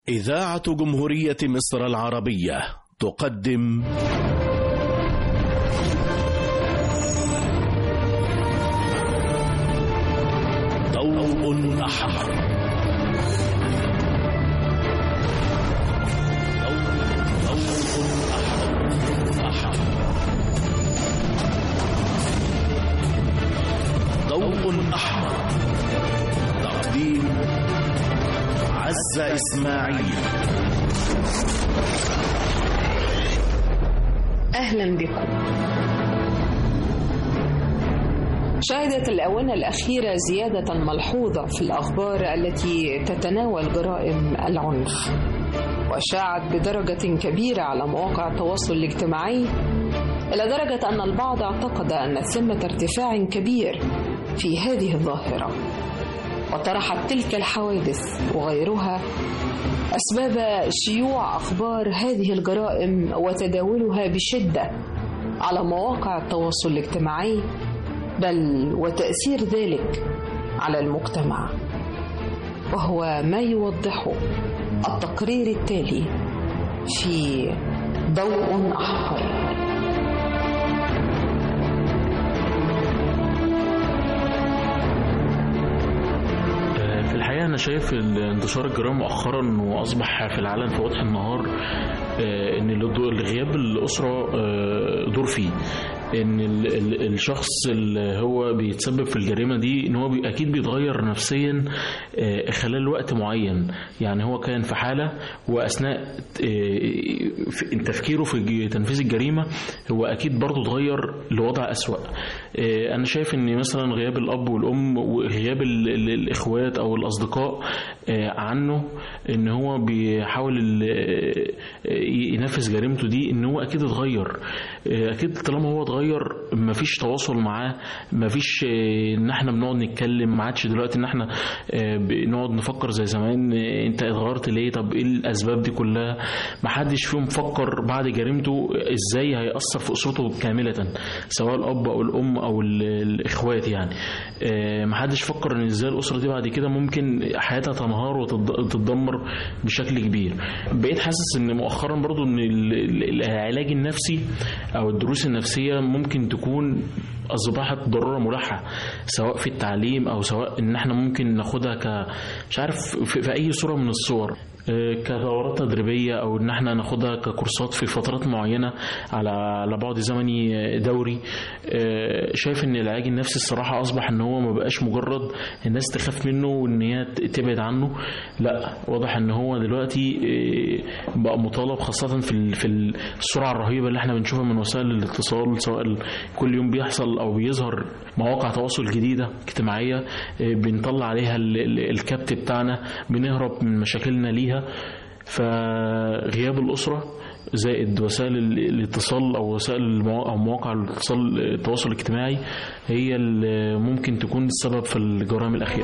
إذاعة جمهورية مصر العربية تقدم ضوء أحمر. ضوء أحمر. تقديم عزة إسماعيل. أهلا بكم. شهدت الآونة الأخيرة زيادة ملحوظة في الأخبار التي تتناول جرائم العنف، وشاعت بدرجة كبيرة على مواقع التواصل الاجتماعي، إلى درجة أن البعض اعتقد أن ثمة ارتفاع كبير في هذه الظاهرة، وطرحت تلك الحوادث وغيرها أسباب شيوع أخبار هذه الجرائم وتداولها بشدة على مواقع التواصل الاجتماعي، بل وتأثير ذلك على المجتمع، وهو ما يوضحه التقرير التالي في ضوء أحمر. أنا شايف انتشار الجرائم مؤخرا وأصبح في العالم في وضح النهار إن غياب الأسرة دور فيه، ان الشخص اللي هو بيتسبب في الجريمه دي ان هو اكيد بيتغير نفسيا خلال وقت معين. يعني هو كان في حاله واثناء تفكيره في تنفيذ الجريمه هو اكيد برضه اتغير لوضع اسوأ. انا شايف ان مثلا غياب الاب والام وغياب الاخوات او الاصدقاء عنه ان هو بيحاول ينفذ جريمته دي، ان هو اكيد اتغير. اكيد طالما هو اتغير مفيش تواصل معاه، مفيش ان احنا بنقعد نتكلم، ما عادش دلوقتي ان احنا بنقعد نفكر زي زمان انت اتغيرت ليه، طب ايه الاسباب دي كلها. ما حدش فيهم فكر بعد جريمته ازاي هيأثر في اسرته كاملة، سواء الاب او الام او الاخوات. يعني ما حدش فكر ان ازاي الاسرة دي بعد كده ممكن حياتها تنهار وتتدمر بشكل كبير. بقيت حاسس ان مؤخرا برضو ان العلاج النفسي او الدروس النفسية ممكن تكون أصبحت ضرورة ملحة، سواء في التعليم أو سواء إن احنا ممكن ناخدها مش عارف في أي صورة من الصور، كدورات تدريبية أو إن احنا ناخدها ككورسات في فترات معينة على بعد زمني دوري. شايف إن العلاج النفسي الصراحة أصبح إن هو ما بقاش مجرد الناس تخاف منه وإن هي تبعد عنه، لا، واضح إن هو دلوقتي بقى مطالب، خاصة في السرعة الرهيبة اللي احنا بنشوفها من وسائل الاتصال، سواء كل يوم بيحصل أو بيظهر مواقع تواصل جديدة اجتماعية بنطلع عليها الكبت بتاعنا، بنهرب من مشاكلنا ليها. فغياب الأسرة زائد وسائل الاتصال أو وسائل أو مواقع التواصل الاجتماعي هي اللي ممكن تكون السبب في الجرائم الأخيرة.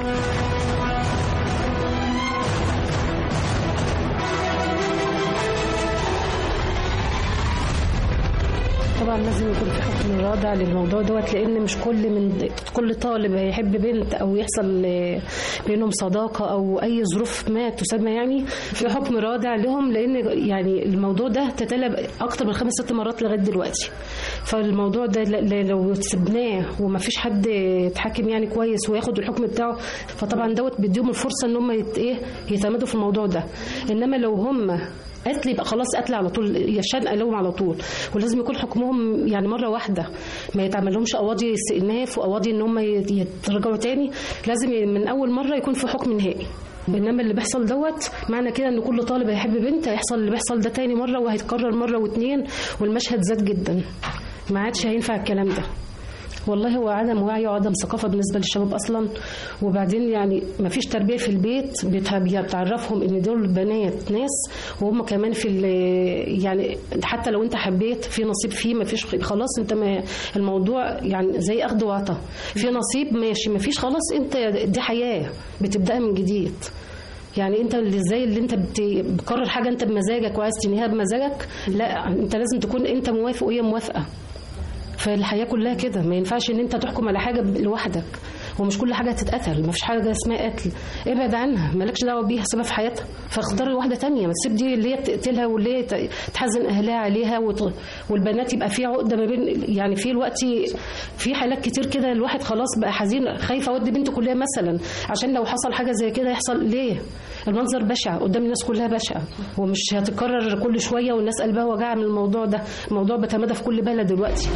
طبعا لازم يكون في حكم رادع للموضوع دوت، لان مش كل طالب هيحب بنت او يحصل بينهم صداقه او اي ظروف ما تسمى، يعني في حكم رادع لهم، لان يعني الموضوع ده تتلى اكتر من 5-6 مرات لغايه دلوقتي. فالموضوع ده لو سبناه وما فيش حد يتحكم يعني كويس وياخد الحكم بتاعه، فطبعا دوت بيديهم الفرصه ان هم يتمدوا في الموضوع ده. انما لو هم قتل يبقى خلاص قتل على طول، يشنق لهم على طول، ولازم يكون حكمهم يعني مرة واحدة، ما يتعمل لهمش قواضي استئناف وقواضي ان هم يترجعوا تاني، لازم من اول مرة يكون في حكم نهائي. بينما اللي بيحصل دوت معنى كده ان كل طالب هيحب بنت هيحصل اللي بيحصل ده تاني مرة، وهيتكرر مرة واثنين، والمشهد زاد جدا، ما عادش هينفع الكلام ده. والله هو عدم وعي وعدم ثقافة بالنسبة للشباب أصلا، وبعدين يعني ما فيش تربية في البيت بتعرفهم إن دول بنات ناس، وهم كمان في يعني حتى لو أنت حبيت في نصيب فيه، ما فيش خلاص أنت الموضوع يعني زي أخذ وعطا، في نصيب ماشي، ما فيش خلاص، أنت دي حياة بتبدأ من جديد. يعني انت اللي زي اللي انت بتقرر حاجة انت بمزاجك وعايز تنهيها بمزاجك، لا، انت لازم تكون انت موافق وهي موافقة. فالحياة كلها كده، ما ينفعش ان انت تحكم على حاجة لوحدك، ومش كل حاجه تتقتل، ما فيش حاجه اسمها قتل، ابعد عنها، مالكش دعوه بيها، سيبها في حياتها، فاختار واحده تانية، ما تسيب دي اللي هي تقتلها واللي هي تحزن اهلها عليها والبنات يبقى في عقده ما بين، يعني في الوقت في حالات كتير كده الواحد خلاص بقى حزين، خايفه اودي بنته كلها مثلا عشان لو حصل حاجه زي كده يحصل ليه؟ المنظر بشع قدام الناس كلها بشع، ومش هتتكرر كل شويه والناس قلبها وجع من الموضوع ده، الموضوع بيتمادى في كل بلد دلوقتي.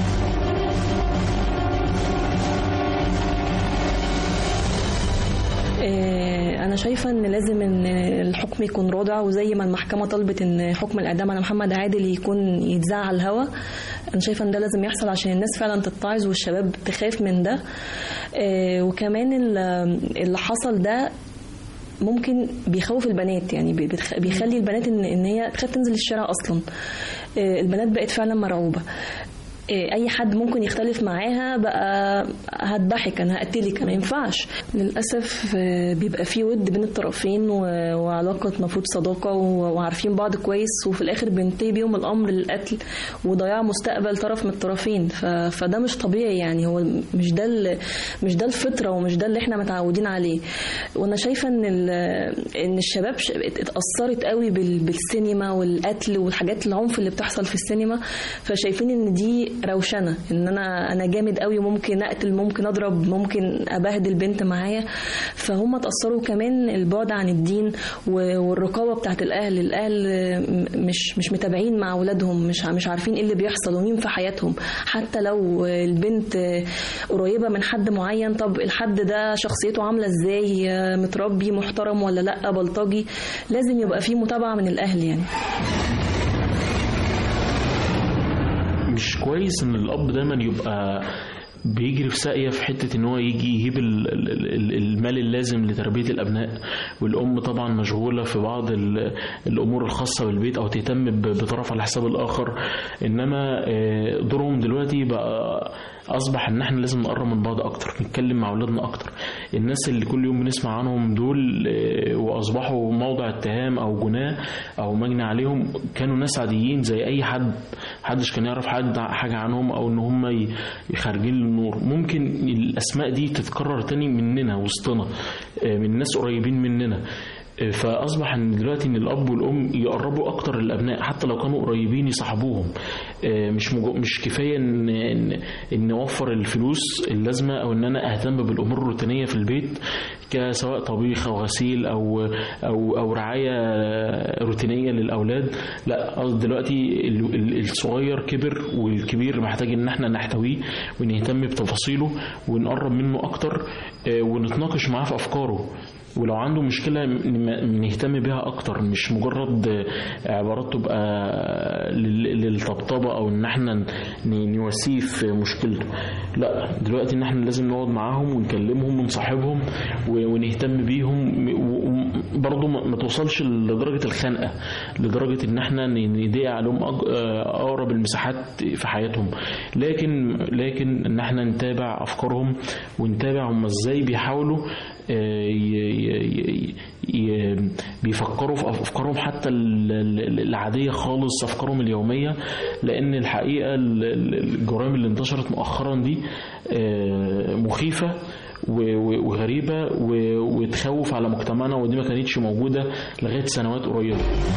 أنا شايفة إن لازم إن الحكم يكون رادع، وزي ما المحكمة طلبت إن حكم الإعدام على محمد عادل يكون يتذاع على الهوا، أنا شايفة إن ده لازم يحصل عشان الناس فعلا تتعظ والشباب تخاف من ده. وكمان اللي حصل ده ممكن بيخوف البنات، يعني بيخلي البنات إن هي تخاف تنزل الشارع أصلا. البنات بقت فعلا مرعوبة، اي حد ممكن يختلف معاها بقى هتضحك، انا هقتلك، ما ينفعش. للاسف بيبقى في ود بين الطرفين وعلاقه المفروض صداقه وعارفين بعض كويس، وفي الاخر بينتهي بيهم الامر للقتل وضياع مستقبل طرف من الطرفين. فده مش طبيعي، يعني هو مش ده الفطره ومش ده اللي احنا متعودين عليه. وانا شايفه ان الشباب اتاثرت قوي بالسينما والقتل والحاجات العنف اللي بتحصل في السينما، فشايفين ان دي روشنه، ان انا جامد قوي، ممكن اقتل، ممكن اضرب، ممكن ابهدل بنت معايا. فهم اتاثروا كمان البعد عن الدين والرقابه بتاعت الاهل مش متابعين مع اولادهم، مش عارفين ايه اللي بيحصل ومين في حياتهم. حتى لو البنت قريبه من حد معين، طب الحد ده شخصيته عامله ازاي، متربي محترم ولا لا بلطجي، لازم يبقى فيه متابعه من الاهل. يعني مش كويس ان الاب دايما يبقى بيجري في ساقية في حتة ان هو يجي يجيب المال اللازم لتربية الابناء، والام طبعا مشغولة في بعض الامور الخاصة بالبيت او تهتم بطرف على حساب الاخر. انما دورهم دلوقتي بقى اصبح ان احنا لازم نقرب من بعض اكتر، نتكلم مع اولادنا اكتر. الناس اللي كل يوم بنسمع عنهم دول واصبحوا موضع اتهام او جناه او مجني عليهم، كانوا ناس عاديين زي اي حد، محدش كان يعرف حاجه عنهم او ان هم خارجين للنور. ممكن الاسماء دي تتكرر تاني مننا وسطنا، من ناس قريبين مننا. فاصبح ان دلوقتي ان الاب والام يقربوا اكتر للابناء، حتى لو كانوا قريبين يصاحبوهم. مش كفايه ان نوفر الفلوس اللازمه او ان انا اهتم بالامور الروتينيه في البيت، كسواء طبيخ او غسيل او رعايه روتينيه للاولاد. لا، دلوقتي الصغير كبر والكبير محتاج ان احنا نحتويه ونهتم بتفاصيله ونقرب منه اكتر ونتناقش معاه في افكاره، ولو عنده مشكلة نهتم بها أكتر، مش مجرد عبارات تبقى للطبطبة أو إن احنا نواسيه في مشكلته. لا، دلوقتي إن احنا لازم نقعد معاهم ونكلمهم ونصاحبهم ونهتم بيهم، وبرضه ما توصلش لدرجة الخنقة، لدرجة إن احنا نضيق عليهم أقرب المساحات في حياتهم. لكن إن احنا نتابع أفكارهم ونتابع هم إزاي بيحاولوا بيفكروا في أفكارهم حتى العادية خالص، أفكارهم اليومية. لأن الحقيقة الجرائم اللي انتشرت مؤخرا دي مخيفة وغريبة وتخوف على مجتمعنا، ودي ما كانتش موجودة لغاية سنوات قريبة.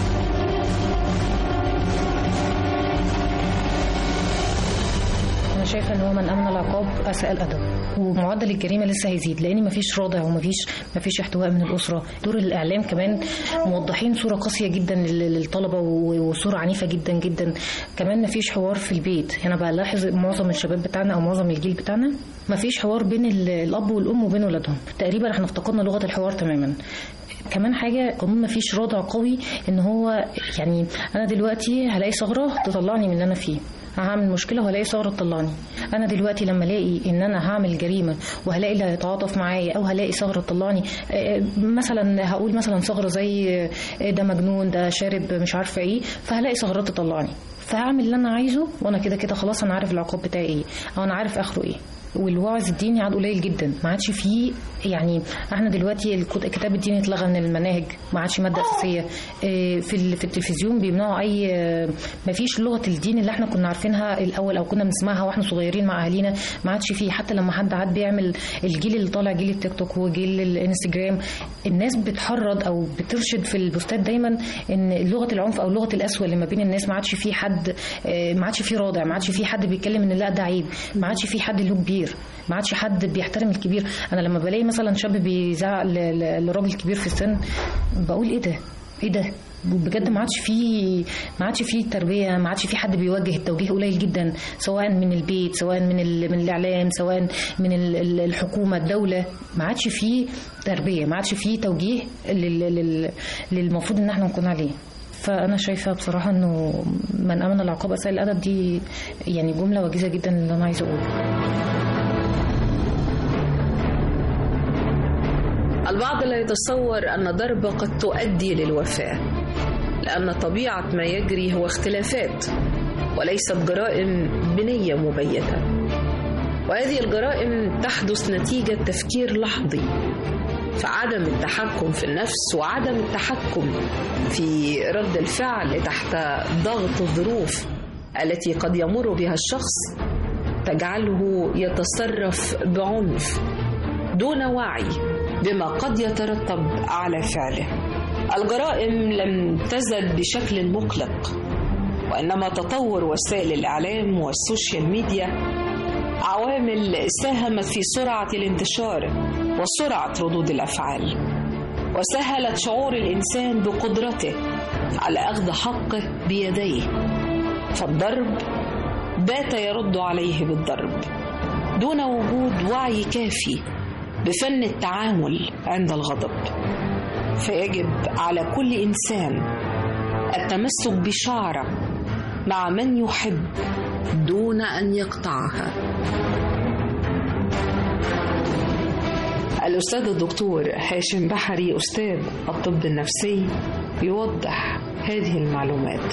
شايفه ان هو من امن العقاب اساء الادب، ومعدل الجريمه لسه هيزيد لان مفيش رادع ومفيش احتواء من الاسره. دور الاعلام كمان موضحين صوره قاسيه جدا للطلبه وصوره عنيفه جدا جدا. كمان مفيش حوار في البيت، انا بلاحظ معظم الشباب بتاعنا او معظم الجيل بتاعنا مفيش حوار بين الاب والام وبين ولادهم، تقريبا احنا افتقدنا لغه الحوار تماما. كمان حاجه قانون مفيش رادع قوي، ان هو يعني انا دلوقتي هلاقي ثغره تطلعني من اللي انا فيه، هعمل مشكله وهلاقي ثغره تطلعني. انا دلوقتي لما الاقي ان انا هعمل جريمه وهلاقي اللي هيتعاطف معايا او هلاقي ثغره تطلعني، مثلا هقول مثلا ثغره زي ده مجنون، ده شارب، مش عارفه ايه، فهلاقي ثغرات تطلعني، فهعمل اللي انا عايزه وانا كده كده خلاص انا عارف العقاب بتاعي ايه او انا عارف اخره ايه. والوعظ الديني عاد قليل جدا، ما عادش فيه. يعني احنا دلوقتي الكتاب الديني اتلغى من المناهج، ما عادش ماده اساسيه. في التلفزيون بيمنعوا اي، ما فيش لغه الدين اللي احنا كنا عارفينها الاول او كنا بنسمعها واحنا صغيرين مع اهالينا، ما عادش فيه. حتى لما حد عاد بيعمل الجيل اللي طالع، جيل التيك توك وجيل الانستجرام، الناس بتحرض او بترشد في البوستات دايما ان لغه العنف او لغه القسوه اللي ما بين الناس، ما عادش فيه حد، ما عادش فيه رادع، ما عادش فيه حد بيتكلم ان لا ده عيب، ما عادش فيه حد له كبير، ما عادش حد بيحترم الكبير. انا لما بلاقي مثلا شاب بيزعق لراجل كبير في السن بقول ايه ده بجد. ما عادش فيه تربيه، ما عادش فيه حد بيوجه، التوجيه قليل جدا، سواء من البيت، سواء من الاعلام، سواء من الحكومه، الدوله. ما عادش فيه تربيه، ما عادش فيه توجيه للمفروض ان احنا نكون عليه. فانا شايفه بصراحه انه من امن العقاب اساء الادب، دي يعني جمله وجيزه جدا اللي انا عايزه اقوله. البعض لا يتصور أن ضرب قد تؤدي للوفاة، لأن طبيعة ما يجري هو اختلافات وليست جرائم بنية مبيتة، وهذه الجرائم تحدث نتيجة تفكير لحظي، فعدم التحكم في النفس وعدم التحكم في رد الفعل تحت ضغط الظروف التي قد يمر بها الشخص تجعله يتصرف بعنف دون وعي بما قد يترتب على فعله. الجرائم لم تزد بشكل مقلق، وإنما تطور وسائل الإعلام والسوشيال ميديا عوامل ساهمت في سرعة الانتشار وسرعة ردود الأفعال، وسهلت شعور الإنسان بقدرته على أخذ حقه بيديه، فالضرب بات يرد عليه بالضرب دون وجود وعي كافي بفن التعامل عند الغضب. فيجب على كل إنسان التمسك بشعره مع من يحب دون أن يقطعها. الأستاذ الدكتور هاشم بحري أستاذ الطب النفسي يوضح هذه المعلومات.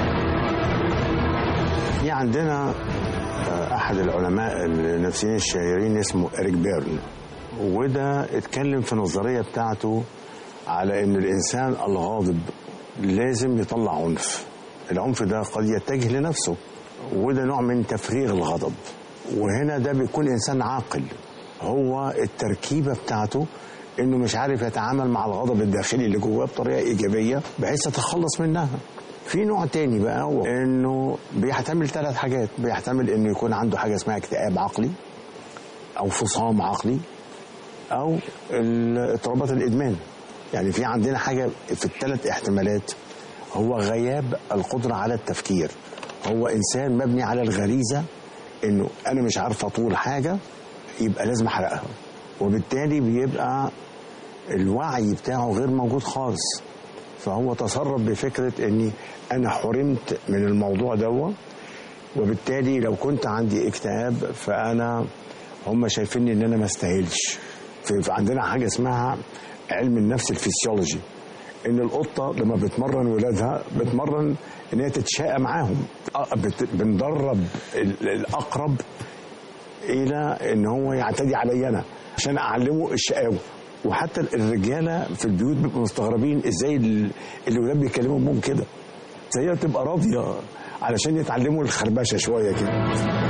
عندنا أحد العلماء النفسيين الشهيرين اسمه إريك بيرن، وده اتكلم في النظرية بتاعته على ان الانسان الغاضب لازم يطلع عنف. العنف ده قد يتجه لنفسه، وده نوع من تفريغ الغضب. وهنا ده بيكون انسان عاقل، هو التركيبة بتاعته انه مش عارف يتعامل مع الغضب الداخلي اللي جواه بطريقة ايجابية بحيث يتخلص منها. في نوع تاني بقى هو انه بيحتمل 3 حاجات. بيحتمل انه يكون عنده حاجة اسمها اكتئاب عقلي او فصام عقلي او اضطرابات الادمان. يعني في عندنا حاجة في ال3 احتمالات. هو غياب القدرة على التفكير، هو انسان مبني على الغريزة انه انا مش عارف اطول حاجة يبقى لازم احرقها، وبالتالي بيبقى الوعي بتاعه غير موجود خالص. فهو تصرف بفكرة اني انا حرمت من الموضوع ده، وبالتالي لو كنت عندي اكتئاب فانا هم شايفيني ان انا ما استاهلش. فعندنا حاجة اسمها علم النفس الفسيولوجي، ان القطة لما بتمرن ولادها بتمرن ان هي تتشاقى معاهم. بندرب الاقرب الى ان هو يعتدي علي انا عشان اعلمه الشقاوة. وحتى الرجالة في البيوت بيبقوا مستغربين ازاي الولاد بيكلموا امهم كده، ازاي تبقى راضية علشان يتعلموا الخربشة شوية كده.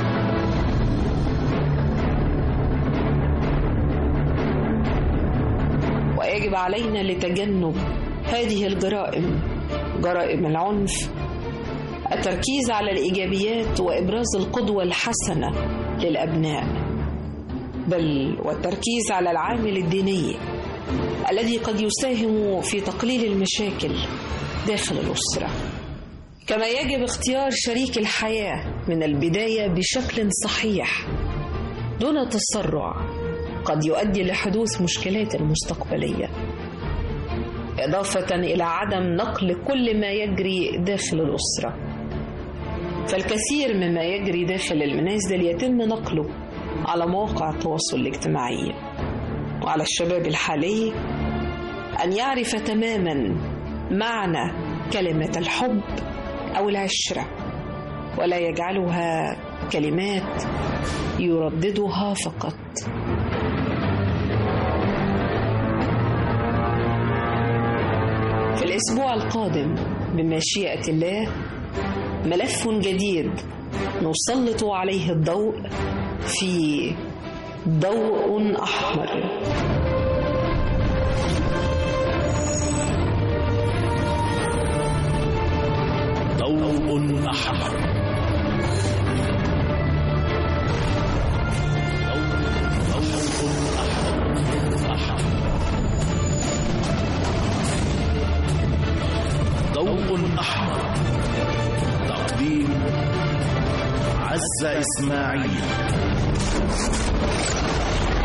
ويجب علينا لتجنب هذه الجرائم، جرائم العنف، التركيز على الإيجابيات وإبراز القدوة الحسنة للأبناء، بل والتركيز على العامل الديني الذي قد يساهم في تقليل المشاكل داخل الأسرة. كما يجب اختيار شريك الحياة من البداية بشكل صحيح دون تسرع قد يؤدي لحدوث مشكلات مستقبلية، إضافة إلى عدم نقل كل ما يجري داخل الأسرة. فالكثير مما يجري داخل المنازل يتم نقله على مواقع التواصل الاجتماعي، وعلى الشباب الحالي أن يعرف تماما معنى كلمة الحب أو العشرة، ولا يجعلها كلمات يرددها فقط. في الأسبوع القادم بمشيئة الله ملف جديد نسلط عليه الضوء في ضوء أحمر. ضوء أحمر. ضوء أحمر. تقديم عزة إسماعيل.